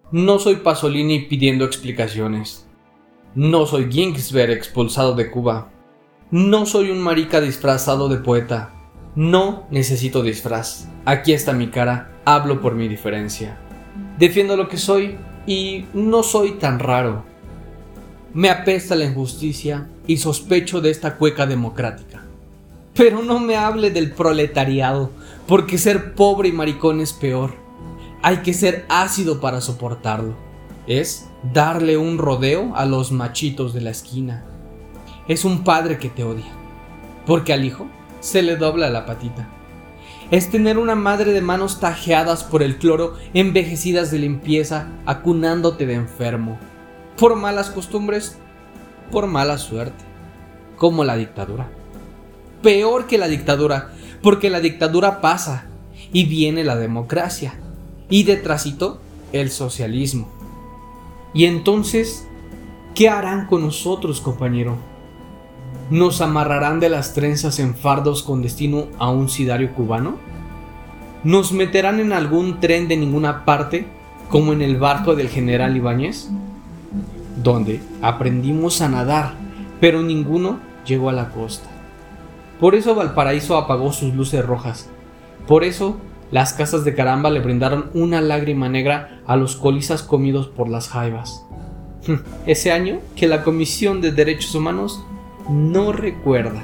No soy Pasolini pidiendo explicaciones. No soy Ginsberg expulsado de Cuba. No soy un marica disfrazado de poeta. No necesito disfraz. Aquí está mi cara. Hablo por mi diferencia. Defiendo lo que soy y no soy tan raro. Me apesta la injusticia y sospecho de esta cueca democrática. Pero no me hable del proletariado, porque ser pobre y maricón es peor. Hay que ser ácido para soportarlo. Es darle un rodeo a los machitos de la esquina. Es un padre que te odia, porque al hijo se le dobla la patita. Es tener una madre de manos tajeadas por el cloro, envejecidas de limpieza, acunándote de enfermo. Por malas costumbres, por mala suerte. Como la dictadura. Peor que la dictadura, porque la dictadura pasa y viene la democracia. Y detrásito, el socialismo. Y entonces, ¿qué harán con nosotros, compañero? ¿Nos amarrarán de las trenzas en fardos con destino a un sidario cubano? ¿Nos meterán en algún tren de ninguna parte, como en el barco del general Ibáñez? Donde aprendimos a nadar, pero ninguno llegó a la costa. Por eso Valparaíso apagó sus luces rojas. Por eso las casas de Caramba le brindaron una lágrima negra a los colizas comidos por las jaivas. Ese año que la Comisión de Derechos Humanos no recuerda.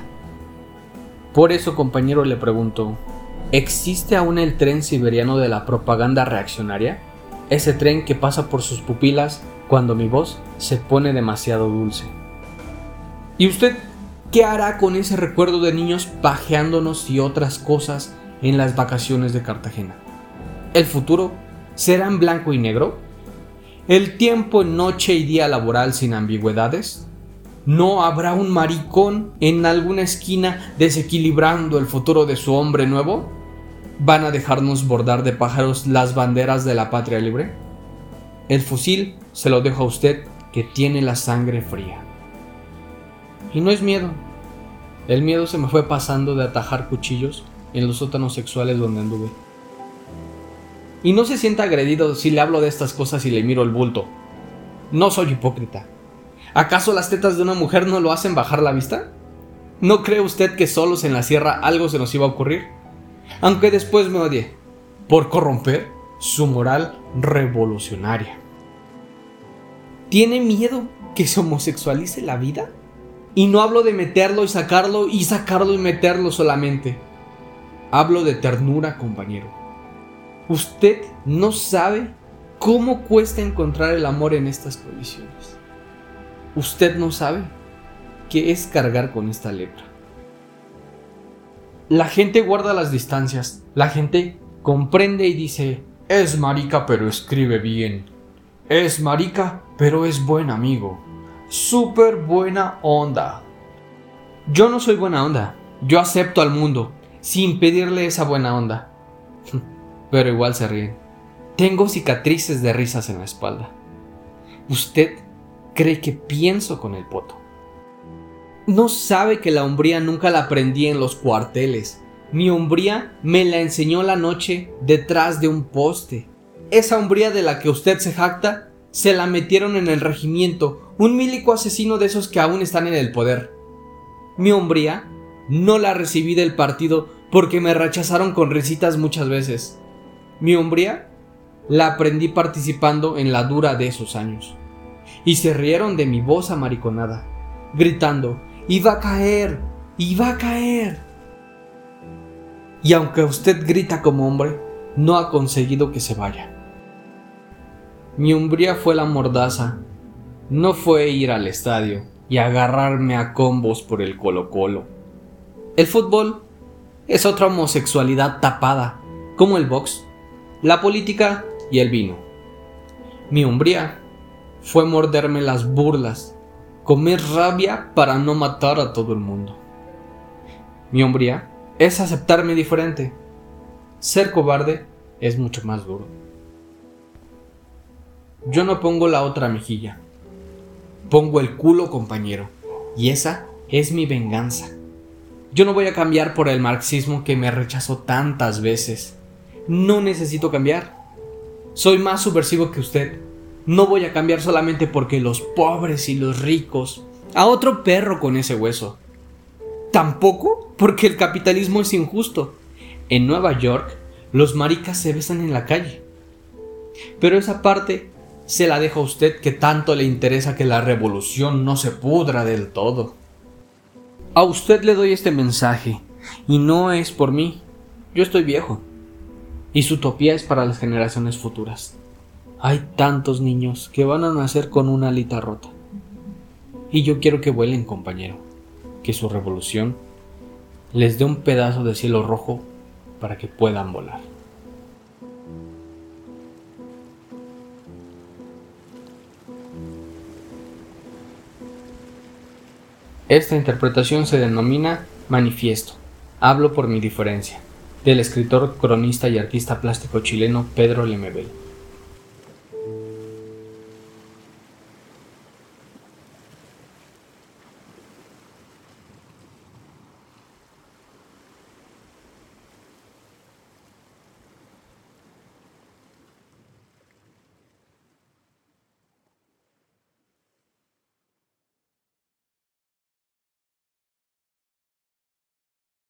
Por eso, compañero, le pregunto, ¿existe aún el tren siberiano de la propaganda reaccionaria? Ese tren que pasa por sus pupilas cuando mi voz se pone demasiado dulce. ¿Y usted qué hará con ese recuerdo de niños pajeándonos y otras cosas en las vacaciones de Cartagena? ¿El futuro será en blanco y negro? ¿El tiempo en noche y día laboral sin ambigüedades? ¿No habrá un maricón en alguna esquina desequilibrando el futuro de su hombre nuevo? ¿Van a dejarnos bordar de pájaros las banderas de la patria libre? El fusil se lo dejo a usted, que tiene la sangre fría. Y no es miedo. El miedo se me fue pasando de atajar cuchillos en los sótanos sexuales donde anduve. Y no se sienta agredido si le hablo de estas cosas y le miro el bulto. No soy hipócrita. ¿Acaso las tetas de una mujer no lo hacen bajar la vista? ¿No cree usted que solos en la sierra algo se nos iba a ocurrir? Aunque después me odie por corromper su moral revolucionaria. ¿Tiene miedo que se homosexualice la vida? Y no hablo de meterlo y sacarlo y meterlo solamente. Hablo de ternura, compañero. Usted no sabe cómo cuesta encontrar el amor en estas condiciones. Usted no sabe qué es cargar con esta lepra. La gente guarda las distancias. La gente comprende y dice: es marica pero escribe bien. Es marica pero es buen amigo. Súper buena onda. Yo no soy buena onda. Yo acepto al mundo sin pedirle esa buena onda. Pero igual se ríen. Tengo cicatrices de risas en la espalda. Usted cree que pienso con el poto. No sabe que la hombría nunca la aprendí en los cuarteles. Mi hombría me la enseñó la noche detrás de un poste. Esa hombría de la que usted se jacta, se la metieron en el regimiento, un milico asesino de esos que aún están en el poder. Mi hombría no la recibí del partido porque me rechazaron con risitas muchas veces. Mi hombría la aprendí participando en la dura de esos años. Y se rieron de mi voz amariconada, gritando: ¡iba a caer! ¡iba a caer! Y aunque usted grita como hombre, no ha conseguido que se vaya. Mi hombría fue la mordaza, no fue ir al estadio y agarrarme a combos por el Colo-Colo. El fútbol es otra homosexualidad tapada, como el box, la política y el vino. Mi hombría fue morderme las burlas, comer rabia para no matar a todo el mundo. Mi hombría es aceptarme diferente. Ser cobarde es mucho más duro. Yo no pongo la otra mejilla. Pongo el culo, compañero. Y esa es mi venganza. Yo no voy a cambiar por el marxismo que me rechazó tantas veces. No necesito cambiar. Soy más subversivo que usted. No voy a cambiar solamente porque los pobres y los ricos a otro perro con ese hueso. Tampoco porque el capitalismo es injusto. En Nueva York, los maricas se besan en la calle. Pero esa parte se la dejo a usted, que tanto le interesa que la revolución no se pudra del todo. A usted le doy este mensaje, y no es por mí. Yo estoy viejo, y su utopía es para las generaciones futuras. Hay tantos niños que van a nacer con una alita rota. Y yo quiero que vuelen, compañero, que su revolución les dé un pedazo de cielo rojo para que puedan volar. Esta interpretación se denomina Manifiesto, hablo por mi diferencia, del escritor, cronista y artista plástico chileno Pedro Lemebel.